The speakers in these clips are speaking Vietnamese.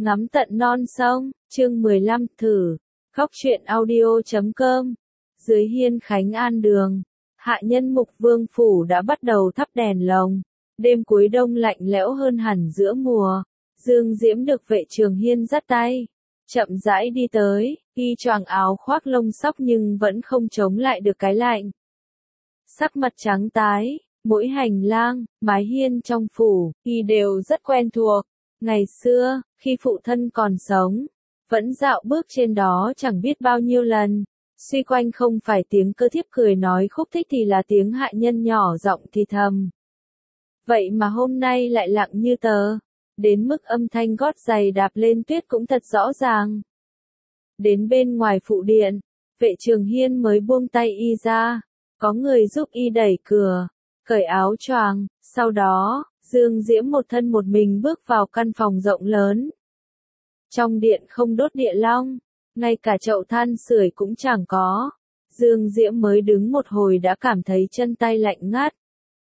Ngắm tận non sông, chương 15, thử. Khóc chuyện audio.com. Dưới hiên Khánh An đường, hạ nhân Mục Vương phủ đã bắt đầu thắp đèn lồng. Đêm cuối đông lạnh lẽo hơn hẳn giữa mùa. Dương Diễm được vệ trường hiên dắt tay, chậm rãi đi tới, y choàng áo khoác lông sóc nhưng vẫn không chống lại được cái lạnh. Sắc mặt trắng tái, mỗi hành lang, mái hiên trong phủ, y đều rất quen thuộc. Ngày xưa, khi phụ thân còn sống, vẫn dạo bước trên đó chẳng biết bao nhiêu lần. Suy quanh không phải tiếng cơ thiếp cười nói khúc thích thì là tiếng hạ nhân nhỏ giọng thì thầm. Vậy mà hôm nay lại lặng như tờ, đến mức âm thanh gót giày đạp lên tuyết cũng thật rõ ràng. Đến bên ngoài phụ điện, vệ trường hiên mới buông tay y ra, có người giúp y đẩy cửa, cởi áo choàng, sau đó, Dương Diễm một thân một mình bước vào căn phòng rộng lớn. Trong điện không đốt địa long, ngay cả chậu than sưởi cũng chẳng có. Dương Diễm mới đứng một hồi đã cảm thấy chân tay lạnh ngắt.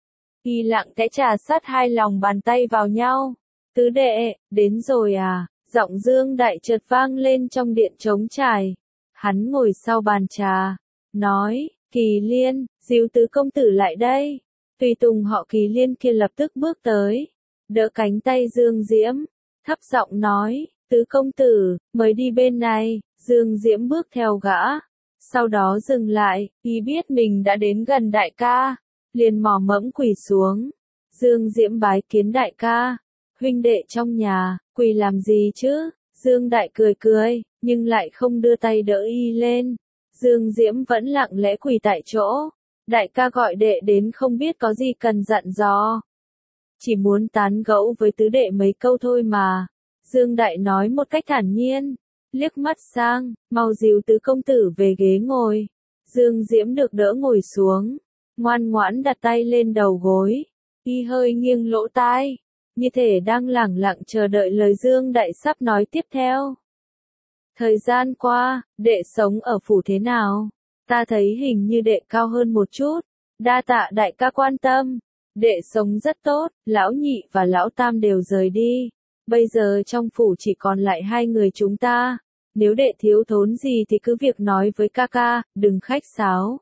Y lặng lẽ trà sát hai lòng bàn tay vào nhau. Tứ đệ, đến rồi à? Giọng Dương Đại chợt vang lên trong điện trống trải. Hắn ngồi sau bàn trà, nói, Kỳ Liên, díu tứ công tử lại đây. Tùy tùng họ Kỳ Liên kia lập tức bước tới, đỡ cánh tay Dương Diễm, thấp giọng nói, tứ công tử, mời đi bên này. Dương Diễm bước theo gã, sau đó dừng lại, y biết mình đã đến gần đại ca, liền mò mẫm quỳ xuống. Dương Diễm bái kiến đại ca, huynh đệ trong nhà, quỳ làm gì chứ? Dương Đại cười cười, nhưng lại không đưa tay đỡ y lên. Dương Diễm vẫn lặng lẽ quỳ tại chỗ. Đại ca gọi đệ đến không biết có gì cần dặn dò. Chỉ muốn tán gẫu với tứ đệ mấy câu thôi mà. Dương Đại nói một cách thản nhiên, liếc mắt sang, mau dìu tứ công tử về ghế ngồi. Dương Diễm được đỡ ngồi xuống, ngoan ngoãn đặt tay lên đầu gối, y hơi nghiêng lỗ tai, như thể đang lẳng lặng chờ đợi lời Dương Đại sắp nói tiếp theo. Thời gian qua, đệ sống ở phủ thế nào? Ta thấy hình như đệ cao hơn một chút, đa tạ đại ca quan tâm. Đệ sống rất tốt, lão nhị và lão tam đều rời đi. Bây giờ trong phủ chỉ còn lại hai người chúng ta. Nếu đệ thiếu thốn gì thì cứ việc nói với ca ca, đừng khách sáo.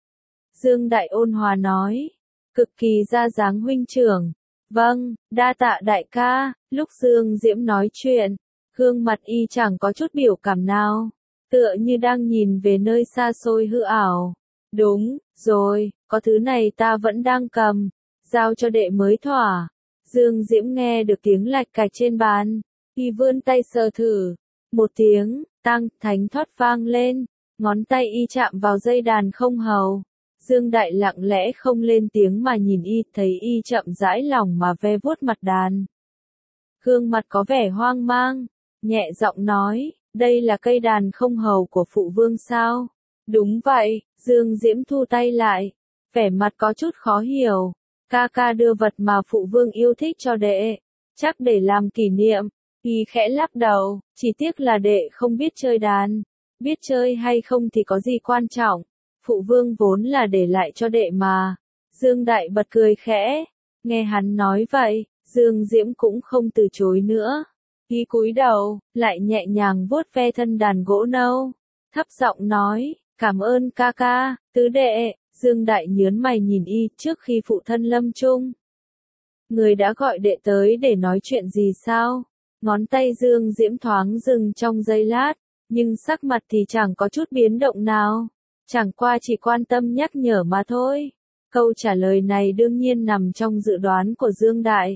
Dương Đại ôn hòa nói, cực kỳ ra dáng huynh trưởng. Vâng, đa tạ đại ca. Lúc Dương Diễm nói chuyện, gương mặt y chẳng có chút biểu cảm nào, tựa như đang nhìn về nơi xa xôi hư ảo. Đúng rồi, có thứ này ta vẫn đang cầm, giao cho đệ mới thỏa. Dương Diễm nghe được tiếng lạch cạch trên bàn, y vươn tay sờ thử, một tiếng tang thánh thoát vang lên, ngón tay y chạm vào dây đàn không hầu. Dương Đại lặng lẽ không lên tiếng mà nhìn y, thấy y chậm rãi lòng mà ve vuốt mặt đàn. Gương mặt có vẻ hoang mang, nhẹ giọng nói, đây là cây đàn không hầu của phụ vương sao? Đúng vậy. Dương Diễm thu tay lại, vẻ mặt có chút khó hiểu. Ca ca đưa vật mà phụ vương yêu thích cho đệ, chắc để làm kỷ niệm. Y khẽ lắc đầu, chỉ tiếc là đệ không biết chơi đàn. Biết chơi hay không thì có gì quan trọng, phụ vương vốn là để lại cho đệ mà. Dương Đại bật cười khẽ, nghe hắn nói vậy, Dương Diễm cũng không từ chối nữa. Y cúi đầu, lại nhẹ nhàng vuốt ve thân đàn gỗ nâu, thấp giọng nói, cảm ơn ca ca, tứ đệ. Dương Đại nhớn mày nhìn y, trước khi phụ thân lâm chung. Người đã gọi đệ tới để nói chuyện gì sao? Ngón tay Dương Diễm thoáng dừng trong giây lát, nhưng sắc mặt thì chẳng có chút biến động nào. Chẳng qua chỉ quan tâm nhắc nhở mà thôi. Câu trả lời này đương nhiên nằm trong dự đoán của Dương Đại.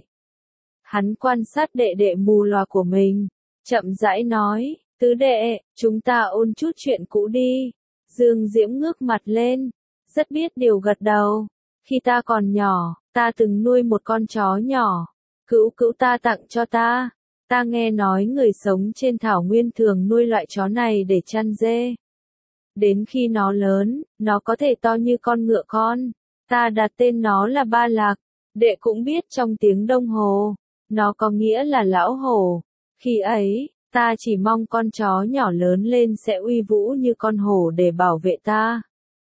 Hắn quan sát đệ đệ mù lòa của mình, chậm rãi nói, tứ đệ, chúng ta ôn chút chuyện cũ đi. Dương Diễm ngước mặt lên, rất biết điều gật đầu. Khi ta còn nhỏ, ta từng nuôi một con chó nhỏ, cữu cữu ta tặng cho ta. Ta nghe nói người sống trên thảo nguyên thường nuôi loại chó này để chăn dê. Đến khi nó lớn, nó có thể to như con ngựa con. Ta đặt tên nó là Ba Lạc. Đệ cũng biết trong tiếng Đông Hồ, nó có nghĩa là lão hổ. Khi ấy, ta chỉ mong con chó nhỏ lớn lên sẽ uy vũ như con hổ để bảo vệ ta.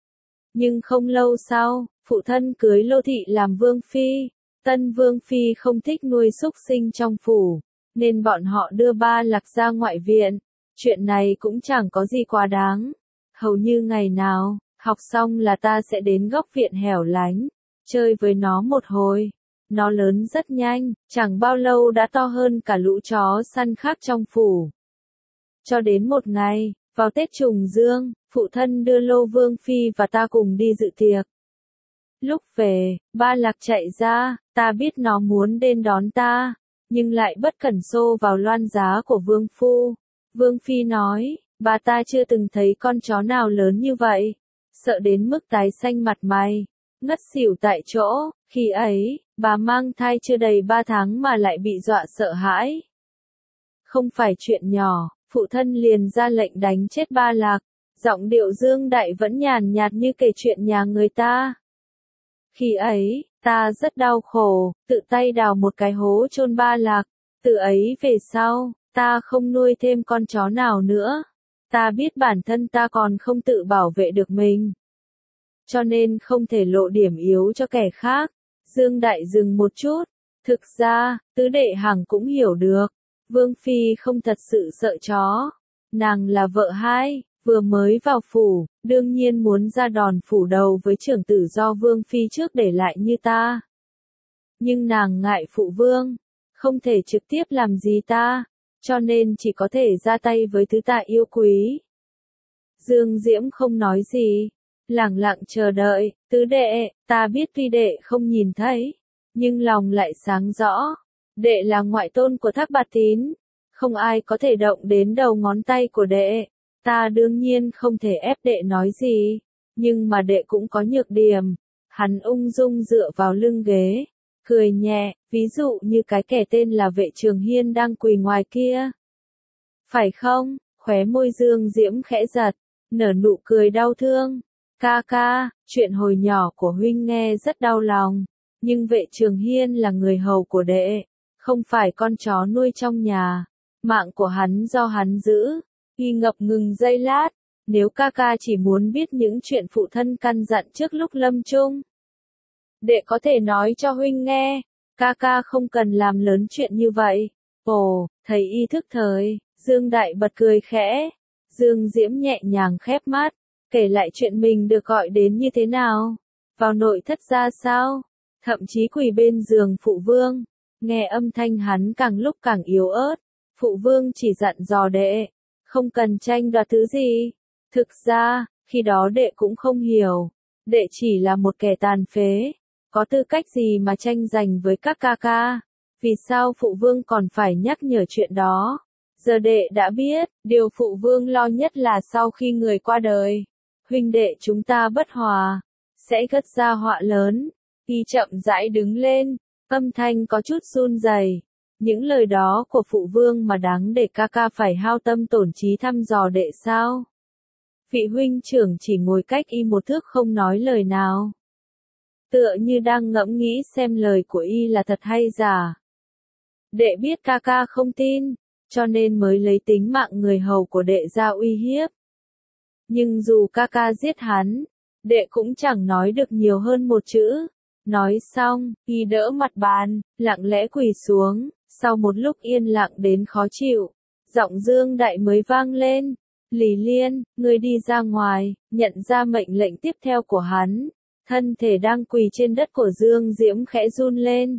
Nhưng không lâu sau, phụ thân cưới Lô Thị làm vương phi. Tân vương phi không thích nuôi súc sinh trong phủ, nên bọn họ đưa Ba Lạc ra ngoại viện. Chuyện này cũng chẳng có gì quá đáng. Hầu như ngày nào, học xong là ta sẽ đến góc viện hẻo lánh, chơi với nó một hồi. Nó lớn rất nhanh, chẳng bao lâu đã to hơn cả lũ chó săn khác trong phủ. Cho đến một ngày, vào Tết Trùng Dương, phụ thân đưa Lô Vương Phi và ta cùng đi dự tiệc. Lúc về, Ba Lạc chạy ra, ta biết nó muốn đến đón ta, nhưng lại bất cẩn xô vào loan giá của Vương Phu. Vương Phi nói, bà ta chưa từng thấy con chó nào lớn như vậy, sợ đến mức tái xanh mặt mày, ngất xỉu tại chỗ. Khi ấy, bà mang thai chưa đầy 3 tháng mà lại bị dọa sợ hãi. Không phải chuyện nhỏ, phụ thân liền ra lệnh đánh chết Ba Lạc. Giọng điệu Dương Đại vẫn nhàn nhạt như kể chuyện nhà người ta. Khi ấy, ta rất đau khổ, tự tay đào một cái hố chôn Ba Lạc. Từ ấy về sau, ta không nuôi thêm con chó nào nữa. Ta biết bản thân ta còn không tự bảo vệ được mình, cho nên không thể lộ điểm yếu cho kẻ khác. Dương Đại dừng một chút. Thực ra, tứ đệ hằng cũng hiểu được. Vương Phi không thật sự sợ chó. Nàng là vợ hai, vừa mới vào phủ, đương nhiên muốn ra đòn phủ đầu với trưởng tử do Vương Phi trước để lại như ta. Nhưng nàng ngại phụ vương, không thể trực tiếp làm gì ta, cho nên chỉ có thể ra tay với thứ ta yêu quý. Dương Diễm không nói gì, lẳng lặng chờ đợi. Tứ đệ, ta biết tuy đệ không nhìn thấy, nhưng lòng lại sáng rõ. Đệ là ngoại tôn của Thác Bạt Tín, không ai có thể động đến đầu ngón tay của đệ. Ta đương nhiên không thể ép đệ nói gì, nhưng mà đệ cũng có nhược điểm. Hắn ung dung dựa vào lưng ghế, cười nhẹ, ví dụ như cái kẻ tên là Vệ Trường Hiên đang quỳ ngoài kia. Phải không? Khóe môi Dương Diễm khẽ giật, nở nụ cười đau thương. Ca ca, chuyện hồi nhỏ của huynh nghe rất đau lòng, nhưng Vệ Trường Hiên là người hầu của đệ, không phải con chó nuôi trong nhà. Mạng của hắn do hắn giữ. Y ngập ngừng giây lát, nếu ca ca chỉ muốn biết những chuyện phụ thân căn dặn trước lúc lâm chung, đệ có thể nói cho huynh nghe, ca ca không cần làm lớn chuyện như vậy. Ồ, thấy y thức thời, Dương Đại bật cười khẽ. Dương Diễm nhẹ nhàng khép mắt, kể lại chuyện mình được gọi đến như thế nào, vào nội thất ra sao, thậm chí quỳ bên giường phụ vương. Nghe âm thanh hắn càng lúc càng yếu ớt, phụ vương chỉ dặn dò đệ, không cần tranh đoạt thứ gì. Thực ra, khi đó đệ cũng không hiểu, đệ chỉ là một kẻ tàn phế, có tư cách gì mà tranh giành với các ca ca, vì sao phụ vương còn phải nhắc nhở chuyện đó. Giờ đệ đã biết, điều phụ vương lo nhất là sau khi người qua đời, huynh đệ chúng ta bất hòa, sẽ gây ra họa lớn. Y chậm rãi đứng lên, âm thanh có chút run rẩy. Những lời đó của phụ vương mà đáng để ca ca phải hao tâm tổn trí thăm dò đệ sao? Vị huynh trưởng chỉ ngồi cách y một thước không nói lời nào, tựa như đang ngẫm nghĩ xem lời của y là thật hay giả. Đệ biết ca ca không tin, cho nên mới lấy tính mạng người hầu của đệ ra uy hiếp. Nhưng dù ca ca giết hắn, đệ cũng chẳng nói được nhiều hơn một chữ. Nói xong, y đỡ mặt bàn, lặng lẽ quỳ xuống. Sau một lúc yên lặng đến khó chịu, giọng Dương Đại mới vang lên. Lý Liên, ngươi đi ra ngoài, nhận ra mệnh lệnh tiếp theo của hắn. Thân thể đang quỳ trên đất của Dương Diễm khẽ run lên.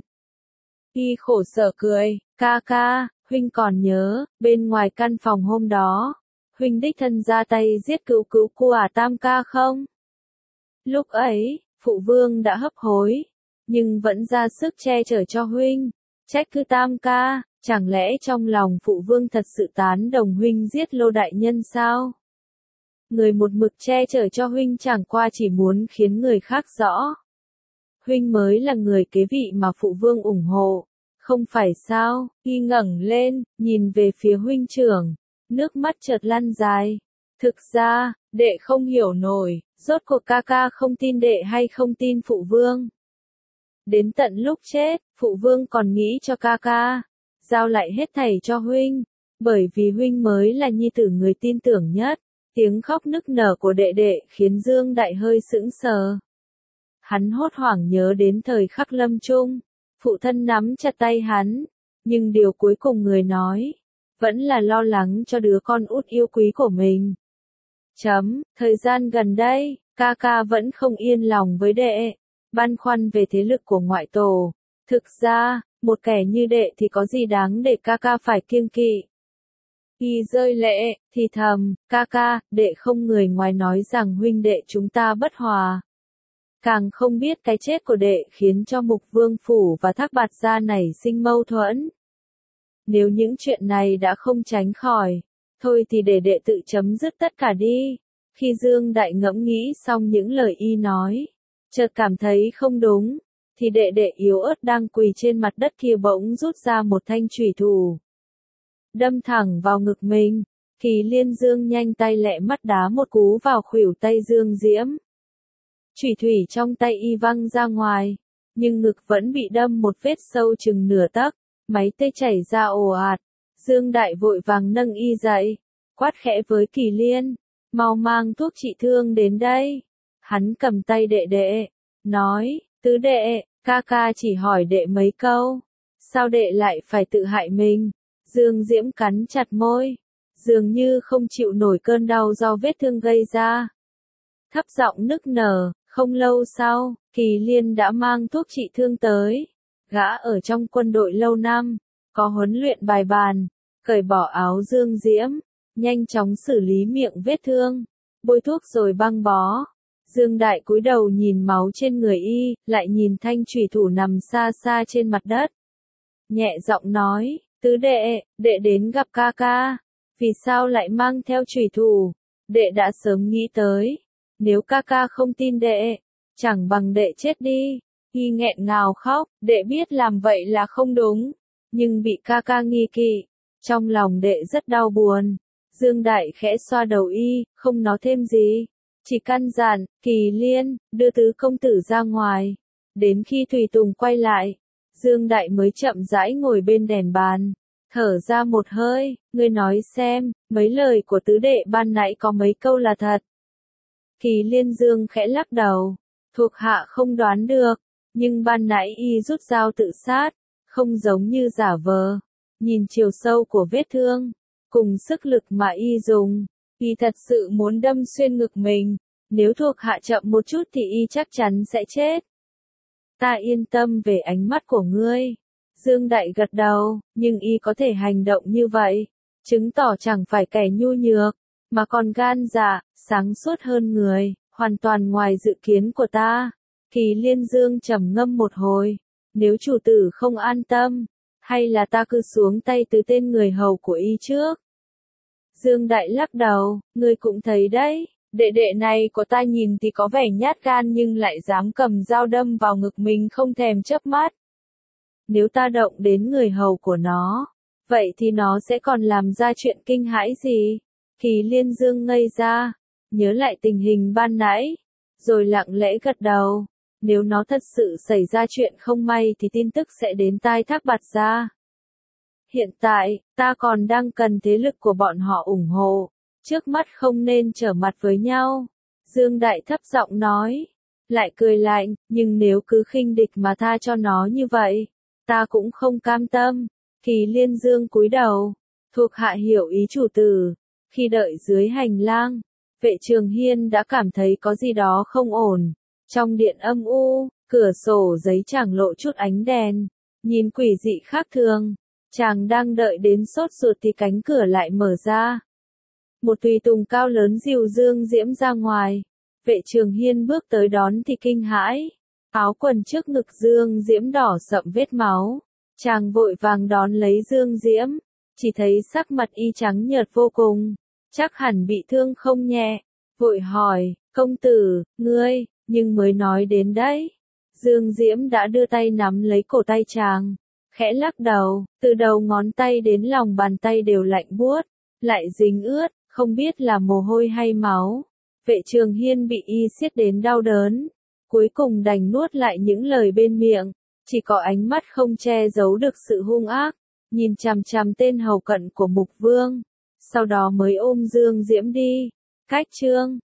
Y khổ sở cười, ca ca, huynh còn nhớ, bên ngoài căn phòng hôm đó, huynh đích thân ra tay giết cứu của Tam ca không? Lúc ấy, phụ vương đã hấp hối, nhưng vẫn ra sức che chở cho huynh. Trách cứ Tam ca, chẳng lẽ trong lòng phụ vương thật sự tán đồng huynh giết Lô đại nhân sao? Người một mực che chở cho huynh chẳng qua chỉ muốn khiến người khác rõ. Huynh mới là người kế vị mà phụ vương ủng hộ, không phải sao? Y ngẩng lên, nhìn về phía huynh trưởng, nước mắt chợt lăn dài. Thực ra, đệ không hiểu nổi, rốt cuộc ca ca không tin đệ hay không tin phụ vương. Đến tận lúc chết, phụ vương còn nghĩ cho ca ca, giao lại hết thảy cho huynh, bởi vì huynh mới là nhi tử người tin tưởng nhất. Tiếng khóc nức nở của đệ đệ khiến Dương Đại hơi sững sờ. Hắn hốt hoảng nhớ đến thời khắc lâm chung, phụ thân nắm chặt tay hắn, nhưng điều cuối cùng người nói, vẫn là lo lắng cho đứa con út yêu quý của mình. Thời gian gần đây, ca ca vẫn không yên lòng với đệ, băn khoăn về thế lực của ngoại tổ. Thực ra, một kẻ như đệ thì có gì đáng để ca ca phải kiêng kỵ. Y rơi lệ, thì thầm, ca ca, đệ không người ngoài nói rằng huynh đệ chúng ta bất hòa. Càng không biết cái chết của đệ khiến cho Mục Vương Phủ và Thác Bạt Gia nảy sinh mâu thuẫn. Nếu những chuyện này đã không tránh khỏi, thôi thì để đệ tự chấm dứt tất cả đi. Khi Dương Đại ngẫm nghĩ xong những lời y nói, chợt cảm thấy không đúng, thì đệ yếu ớt đang quỳ trên mặt đất kia bỗng rút ra một thanh chủy thủ. Đâm thẳng vào ngực mình, Kỳ Liên Dương nhanh tay lẹ mắt đá một cú vào khuỷu tay Dương Diễm. Chủy thủy trong tay y văng ra ngoài, nhưng ngực vẫn bị đâm một vết sâu chừng nửa tấc, máu tê chảy ra ồ ạt. Dương Đại vội vàng nâng y dậy, quát khẽ với Kỳ Liên, mau mang thuốc trị thương đến đây. Hắn cầm tay đệ, nói, tứ đệ, ca ca chỉ hỏi đệ mấy câu, sao đệ lại phải tự hại mình? Dương Diễm cắn chặt môi, dường như không chịu nổi cơn đau do vết thương gây ra. Thấp giọng nức nở, không lâu sau, Kỳ Liên đã mang thuốc trị thương tới. Gã ở trong quân đội lâu năm, có huấn luyện bài bàn, cởi bỏ áo Dương Diễm, nhanh chóng xử lý miệng vết thương, bôi thuốc rồi băng bó. Dương Đại cúi đầu nhìn máu trên người y, lại nhìn thanh chủy thủ nằm xa xa trên mặt đất. Nhẹ giọng nói, tứ đệ, đệ đến gặp ca ca, vì sao lại mang theo chủy thủ? Đệ đã sớm nghĩ tới, nếu ca ca không tin đệ, chẳng bằng đệ chết đi. Y nghẹn ngào khóc, đệ biết làm vậy là không đúng, nhưng bị ca ca nghi kỵ, trong lòng đệ rất đau buồn. Dương Đại khẽ xoa đầu y, không nói thêm gì, chỉ căn dặn, Kỳ Liên, đưa tứ công tử ra ngoài. Đến khi Thùy Tùng quay lại, Dương Đại mới chậm rãi ngồi bên đèn bàn, thở ra một hơi, ngươi nói xem, mấy lời của tứ đệ ban nãy có mấy câu là thật. Kỳ Liên Dương khẽ lắc đầu, thuộc hạ không đoán được, nhưng ban nãy y rút dao tự sát, không giống như giả vờ. Nhìn chiều sâu của vết thương, cùng sức lực mà y dùng, y thật sự muốn đâm xuyên ngực mình, nếu thuộc hạ chậm một chút thì y chắc chắn sẽ chết. Ta yên tâm về ánh mắt của ngươi. Dương Đại gật đầu, nhưng y có thể hành động như vậy, chứng tỏ chẳng phải kẻ nhu nhược, mà còn gan dạ, sáng suốt hơn người, hoàn toàn ngoài dự kiến của ta. Kỳ Liên Dương trầm ngâm một hồi, nếu chủ tử không an tâm, hay là ta cứ xuống tay từ tên người hầu của y trước. Dương Đại lắc đầu, ngươi cũng thấy đấy, đệ đệ này của ta nhìn thì có vẻ nhát gan nhưng lại dám cầm dao đâm vào ngực mình không thèm chớp mắt. Nếu ta động đến người hầu của nó, vậy thì nó sẽ còn làm ra chuyện kinh hãi gì? Kỳ Liên Dương ngây ra, nhớ lại tình hình ban nãy, rồi lặng lẽ gật đầu. Nếu nó thật sự xảy ra chuyện không may thì tin tức sẽ đến tai Thác Bạt Gia. Hiện tại, ta còn đang cần thế lực của bọn họ ủng hộ, trước mắt không nên trở mặt với nhau. Dương Đại thấp giọng nói, lại cười lạnh, nhưng nếu cứ khinh địch mà tha cho nó như vậy, ta cũng không cam tâm. Kỳ Liên Dương cúi đầu, thuộc hạ hiểu ý chủ tử. Khi đợi dưới hành lang, Vệ Trường Hiên đã cảm thấy có gì đó không ổn. Trong điện âm u, cửa sổ giấy chẳng lộ chút ánh đèn, nhìn quỷ dị khác thường. Chàng đang đợi đến sốt ruột thì cánh cửa lại mở ra. Một tùy tùng cao lớn dìu Dương Diễm ra ngoài. Vệ Trường Hiên bước tới đón thì kinh hãi. Áo quần trước ngực Dương Diễm đỏ sậm vết máu. Chàng vội vàng đón lấy Dương Diễm, chỉ thấy sắc mặt y trắng nhợt vô cùng, chắc hẳn bị thương không nhẹ. Vội hỏi, công tử, ngươi, nhưng mới nói đến đấy. Dương Diễm đã đưa tay nắm lấy cổ tay chàng, khẽ lắc đầu, từ đầu ngón tay đến lòng bàn tay đều lạnh buốt, lại dính ướt, không biết là mồ hôi hay máu. Vệ Trường Hiên bị y siết đến đau đớn, cuối cùng đành nuốt lại những lời bên miệng, chỉ có ánh mắt không che giấu được sự hung ác, nhìn chằm chằm tên hầu cận của Mục Vương, sau đó mới ôm Dương Diễm đi. Cách chương